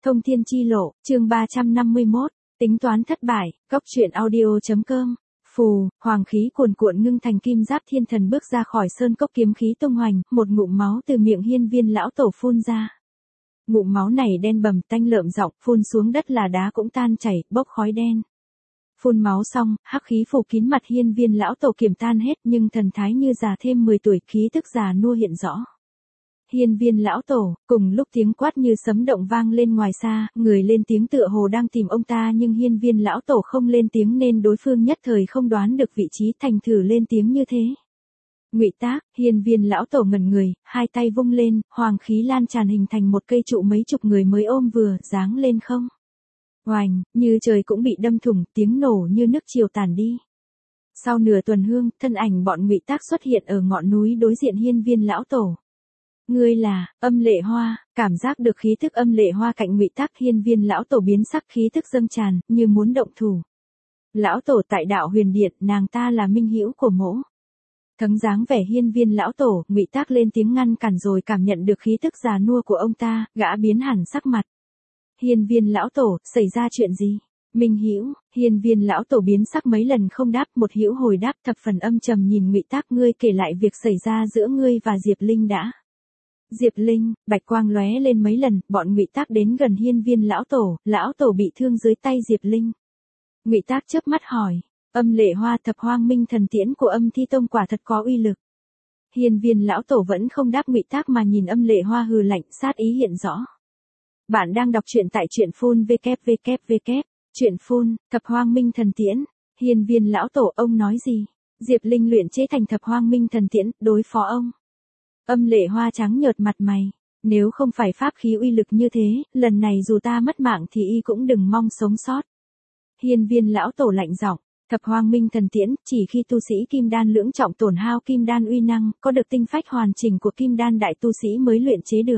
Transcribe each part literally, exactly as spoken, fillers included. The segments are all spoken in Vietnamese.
Thông thiên chi lộ, chương ba trăm năm mươi mốt, tính toán thất bại, cóc truyện audio.com. Phù, hoàng khí cuồn cuộn ngưng thành kim giáp thiên thần bước ra khỏi sơn cốc kiếm khí tung hoành, một ngụm máu từ miệng hiên viên lão tổ phun ra. Ngụm máu này đen bầm tanh lợm giọng, phun xuống đất là đá cũng tan chảy, bốc khói đen. Phun máu xong, hắc khí phủ kín mặt hiên viên lão tổ kiểm tan hết nhưng thần thái như già thêm mười tuổi, khí tức già nua hiện rõ. Hiên viên lão tổ, cùng lúc tiếng quát như sấm động vang lên ngoài xa, người lên tiếng tựa hồ đang tìm ông ta nhưng hiên viên lão tổ không lên tiếng nên đối phương nhất thời không đoán được vị trí, thành thử lên tiếng như thế. Ngụy Tác, hiên viên lão tổ ngẩn người, hai tay vung lên, hoàng khí lan tràn hình thành một cây trụ mấy chục người mới ôm vừa, giáng lên không. Oành, như trời cũng bị đâm thủng, tiếng nổ như nước chiều tàn đi. Sau nửa tuần hương, thân ảnh bọn Ngụy Tác xuất hiện ở ngọn núi đối diện hiên viên lão tổ. Ngươi là, Âm Lệ Hoa, cảm giác được khí thức Âm Lệ Hoa cạnh Ngụy Tác, hiên viên lão tổ biến sắc, khí thức dâng tràn, như muốn động thủ. Lão tổ tại đạo huyền điện, nàng ta là minh hữu của mỗ. Thắng dáng vẻ hiên viên lão tổ, Ngụy Tác lên tiếng ngăn cản rồi cảm nhận được khí thức già nua của ông ta, gã biến hẳn sắc mặt. Hiên viên lão tổ, xảy ra chuyện gì? Minh hữu, hiên viên lão tổ biến sắc mấy lần không đáp, một hữu hồi đáp thập phần âm trầm nhìn Ngụy Tác, ngươi kể lại việc xảy ra giữa ngươi và Diệp Linh đã. Diệp Linh, bạch quang lóe lên mấy lần, bọn Ngụy Tác đến gần hiên viên lão tổ, lão tổ bị thương dưới tay Diệp Linh. Ngụy Tác chớp mắt hỏi, Âm Lệ Hoa thập hoang minh thần tiễn của Âm Thi Tông quả thật có uy lực. Hiên viên lão tổ vẫn không đáp Ngụy Tác mà nhìn Âm Lệ Hoa hừ lạnh, sát ý hiện rõ. Bạn đang đọc truyện tại truyện phun www. Truyện phun, thập hoang minh thần tiễn. Hiên viên lão tổ, ông nói gì? Diệp Linh luyện chế thành thập hoang minh thần tiễn, đối phó ông. Âm Lệ Hoa trắng nhợt mặt mày, nếu không phải pháp khí uy lực như thế, lần này dù ta mất mạng thì y cũng đừng mong sống sót. Hiên viên lão tổ lạnh giọng, thập hoang minh thần tiễn, chỉ khi tu sĩ kim đan lưỡng trọng tổn hao kim đan uy năng, có được tinh phách hoàn chỉnh của kim đan đại tu sĩ mới luyện chế được.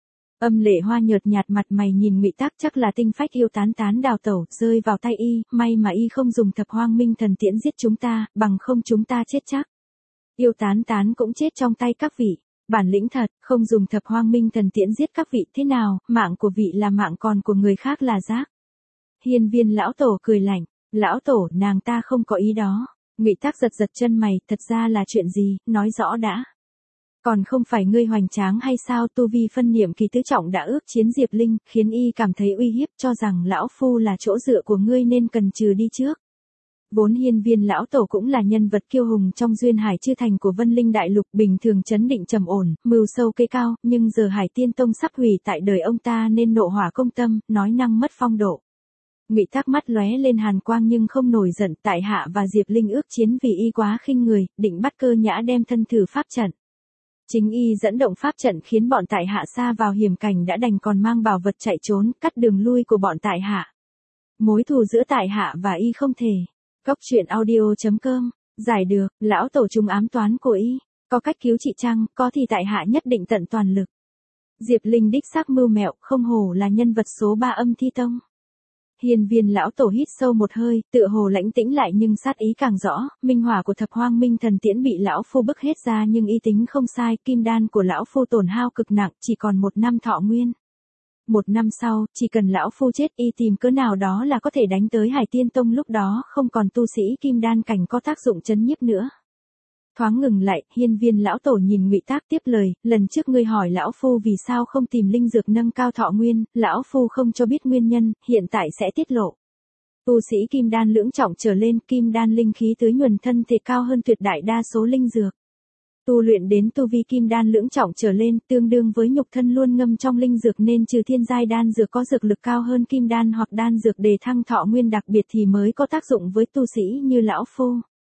Âm Lệ Hoa nhợt nhạt mặt mày nhìn Ngụy Tác, chắc là tinh phách yêu tán tán đào tẩu, rơi vào tay y, may mà y không dùng thập hoang minh thần tiễn giết chúng ta, bằng không chúng ta chết chắc. Yêu tán tán cũng chết trong tay các vị. Bản lĩnh thật, không dùng thập hoang minh thần tiễn giết các vị, thế nào, mạng của vị là mạng, còn của người khác là rác. Hiên viên lão tổ cười lạnh, lão tổ, nàng ta không có ý đó. Ngụy Tác giật giật chân mày, thật ra là chuyện gì, nói rõ đã. Còn không phải ngươi hoành tráng hay sao? Tu vi phân niệm kỳ tứ trọng đã ước chiến Diệp Linh, khiến y cảm thấy uy hiếp, cho rằng lão phu là chỗ dựa của ngươi nên cần trừ đi trước. Vốn hiên viên lão tổ cũng là nhân vật kiêu hùng trong duyên hải chư thành của Vân Linh Đại Lục, bình thường trấn định trầm ổn, mưu sâu cây cao, nhưng giờ Hải Tiên Tông sắp hủy tại đời ông ta nên nộ hỏa công tâm, nói năng mất phong độ. Ngụy Tác mắt lóe lên hàn quang nhưng không nổi giận, tại hạ và Diệp Linh ước chiến vì y quá khinh người, định bắt Cơ Nhã đem thân thử pháp trận. Chính y dẫn động pháp trận khiến bọn tại hạ sa vào hiểm cảnh đã đành còn mang bảo vật chạy trốn, cắt đường lui của bọn tại hạ. Mối thù giữa tại hạ và y không thể. Cóc truyện audio.com, giải được, lão tổ trùng ám toán của y, có cách cứu trị chăng, có thì tại hạ nhất định tận toàn lực. Diệp Linh đích xác mưu mẹo, không hổ là nhân vật số ba Âm Thi Tông. Hiên viên lão tổ hít sâu một hơi, tựa hồ lãnh tĩnh lại nhưng sát ý càng rõ, minh hỏa của thập hoang minh thần tiễn bị lão phu bức hết ra nhưng y tính không sai, kim đan của lão phu tổn hao cực nặng, chỉ còn một năm thọ nguyên. Một năm sau, chỉ cần lão phu chết y tìm cớ nào đó là có thể đánh tới Hải Tiên Tông, lúc đó không còn tu sĩ kim đan cảnh có tác dụng chấn nhiếp nữa. Thoáng ngừng lại, hiên viên lão tổ nhìn Ngụy Tác tiếp lời, lần trước ngươi hỏi lão phu vì sao không tìm linh dược nâng cao thọ nguyên, lão phu không cho biết nguyên nhân, hiện tại sẽ tiết lộ. Tu sĩ kim đan lưỡng trọng trở lên, kim đan linh khí tưới nhuần thân thể cao hơn tuyệt đại đa số linh dược. Tu luyện đến tu vi kim đan lưỡng trọng trở lên, tương đương với nhục thân luôn ngâm trong linh dược nên trừ thiên giai đan dược có dược lực cao hơn kim đan hoặc đan dược đề thăng thọ nguyên đặc biệt thì mới có tác dụng với tu sĩ như lão phu.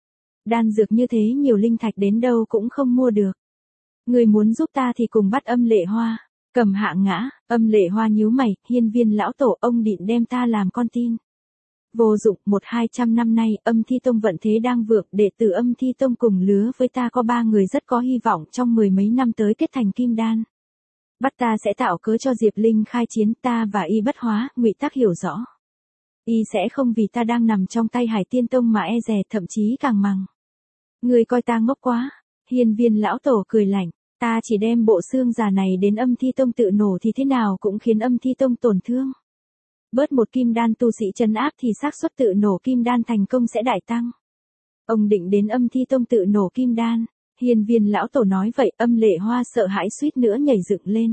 Đan dược như thế nhiều linh thạch đến đâu cũng không mua được. Người muốn giúp ta thì cùng bắt Âm Lệ Hoa. Cầm hạ ngã, Âm Lệ Hoa nhíu mày, hiên viên lão tổ, ông định đem ta làm con tin. Vô dụng, một hai trăm năm nay, Âm Thi Tông vận thế đang vượng, đệ tử Âm Thi Tông cùng lứa với ta có ba người rất có hy vọng trong mười mấy năm tới kết thành kim đan. Bắt ta sẽ tạo cớ cho Diệp Linh khai chiến, ta và y bất hóa, Ngụy Tác hiểu rõ. Y sẽ không vì ta đang nằm trong tay Hải Tiên Tông mà e dè, thậm chí càng mằng. Người coi ta ngốc quá. Hiên viên lão tổ cười lạnh, ta chỉ đem bộ xương già này đến Âm Thi Tông tự nổ thì thế nào cũng khiến Âm Thi Tông tổn thương. Bớt một kim đan tu sĩ trấn áp thì xác suất tự nổ kim đan thành công sẽ đại tăng. Ông định đến Âm Thi Tông tự nổ kim đan. Hiên Viên lão tổ nói vậy, Âm Lệ Hoa sợ hãi suýt nữa nhảy dựng lên.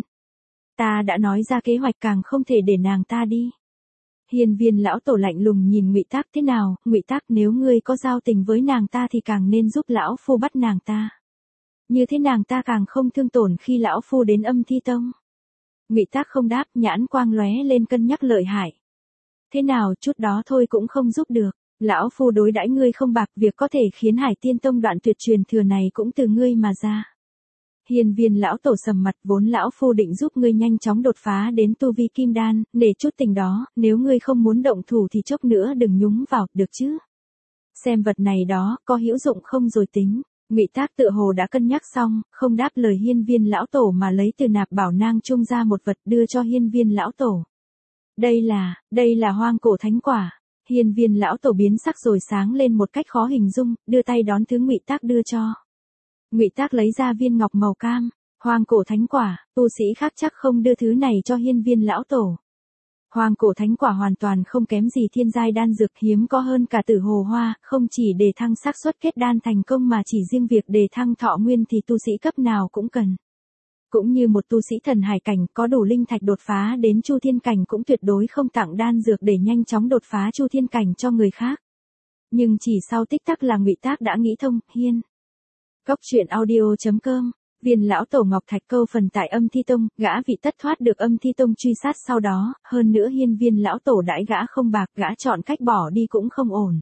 Ta đã nói ra kế hoạch, càng không thể để nàng ta đi. Hiên Viên lão tổ lạnh lùng nhìn Ngụy Tác, thế nào, Ngụy Tác, nếu ngươi có giao tình với nàng ta thì càng nên giúp lão phu bắt nàng ta. Như thế nàng ta càng không thương tổn khi lão phu đến Âm Thi Tông. Ngụy Tác không đáp, nhãn quang lóe lên cân nhắc lợi hại. Thế nào, chút đó thôi cũng không giúp được. Lão phu đối đãi ngươi không bạc, việc có thể khiến Hải Tiên Tông đoạn tuyệt truyền thừa này cũng từ ngươi mà ra. Hiên Viên lão tổ sầm mặt, vốn lão phu định giúp ngươi nhanh chóng đột phá đến tu vi kim đan, để chút tình đó, nếu ngươi không muốn động thủ thì chốc nữa đừng nhúng vào, được chứ? Xem vật này đó, có hữu dụng không rồi tính. Ngụy Tác tựa hồ đã cân nhắc xong, không đáp lời Hiên Viên lão tổ mà lấy từ nạp bảo nang trung ra một vật đưa cho Hiên Viên lão tổ. Đây là, đây là hoang cổ thánh quả. Hiên Viên lão tổ biến sắc rồi sáng lên một cách khó hình dung, đưa tay đón thứ Ngụy Tác đưa cho. Ngụy Tác lấy ra viên ngọc màu cam, hoang cổ thánh quả, tu sĩ khác chắc không đưa thứ này cho Hiên Viên lão tổ. Hoang cổ thánh quả hoàn toàn không kém gì thiên giai đan dược, hiếm có hơn cả Tử Hồ Hoa, không chỉ để thăng xác suất kết đan thành công mà chỉ riêng việc đề thăng thọ nguyên thì tu sĩ cấp nào cũng cần. Cũng như một tu sĩ thần hải cảnh có đủ linh thạch đột phá đến Chu Thiên cảnh cũng tuyệt đối không tặng đan dược để nhanh chóng đột phá Chu Thiên cảnh cho người khác. Nhưng chỉ sau tích tắc là Ngụy Tác đã nghĩ thông, hiên. Góc truyện audio chấm com. Viên lão tổ ngọc thạch câu phần tại Âm Thi Tông, gã vị tất thoát được Âm Thi Tông truy sát sau đó, hơn nữa Hiên Viên lão tổ đãi gã không bạc, gã chọn cách bỏ đi cũng không ổn.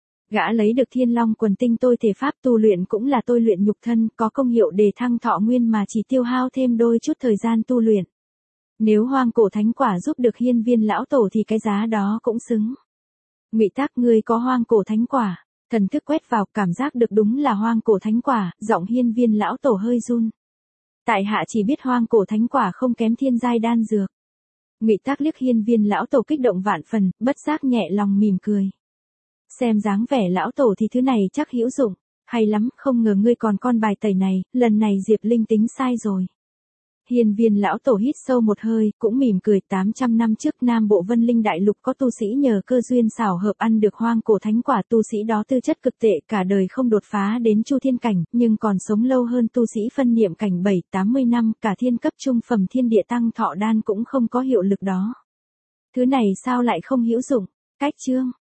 Gã lấy được Thiên Long quần tinh tôi thể pháp tu luyện cũng là tôi luyện nhục thân, có công hiệu đề thăng thọ nguyên mà chỉ tiêu hao thêm đôi chút thời gian tu luyện. Nếu hoang cổ thánh quả giúp được Hiên Viên lão tổ thì cái giá đó cũng xứng. Ngụy Tác, ngươi có hoang cổ thánh quả. Thần thức quét vào, cảm giác được đúng là hoang cổ thánh quả, giọng Hiên Viên lão tổ hơi run. Tại hạ chỉ biết hoang cổ thánh quả không kém thiên giai đan dược. Ngụy Tác liếc Hiên Viên lão tổ kích động vạn phần, bất giác nhẹ lòng mỉm cười. Xem dáng vẻ lão tổ thì thứ này chắc hữu dụng, hay lắm, không ngờ ngươi còn con bài tẩy này, lần này Diệp Linh tính sai rồi. Hiên Viên lão tổ hít sâu một hơi, cũng mỉm cười, tám trăm năm trước Nam Bộ Vân Linh Đại Lục có tu sĩ nhờ cơ duyên xảo hợp ăn được hoang cổ thánh quả, tu sĩ đó tư chất cực tệ, cả đời không đột phá đến Chu Thiên cảnh, nhưng còn sống lâu hơn tu sĩ phân niệm cảnh bảy tám mươi năm, cả thiên cấp trung phẩm thiên địa tăng thọ đan cũng không có hiệu lực đó. Thứ này sao lại không hữu dụng? Cách chương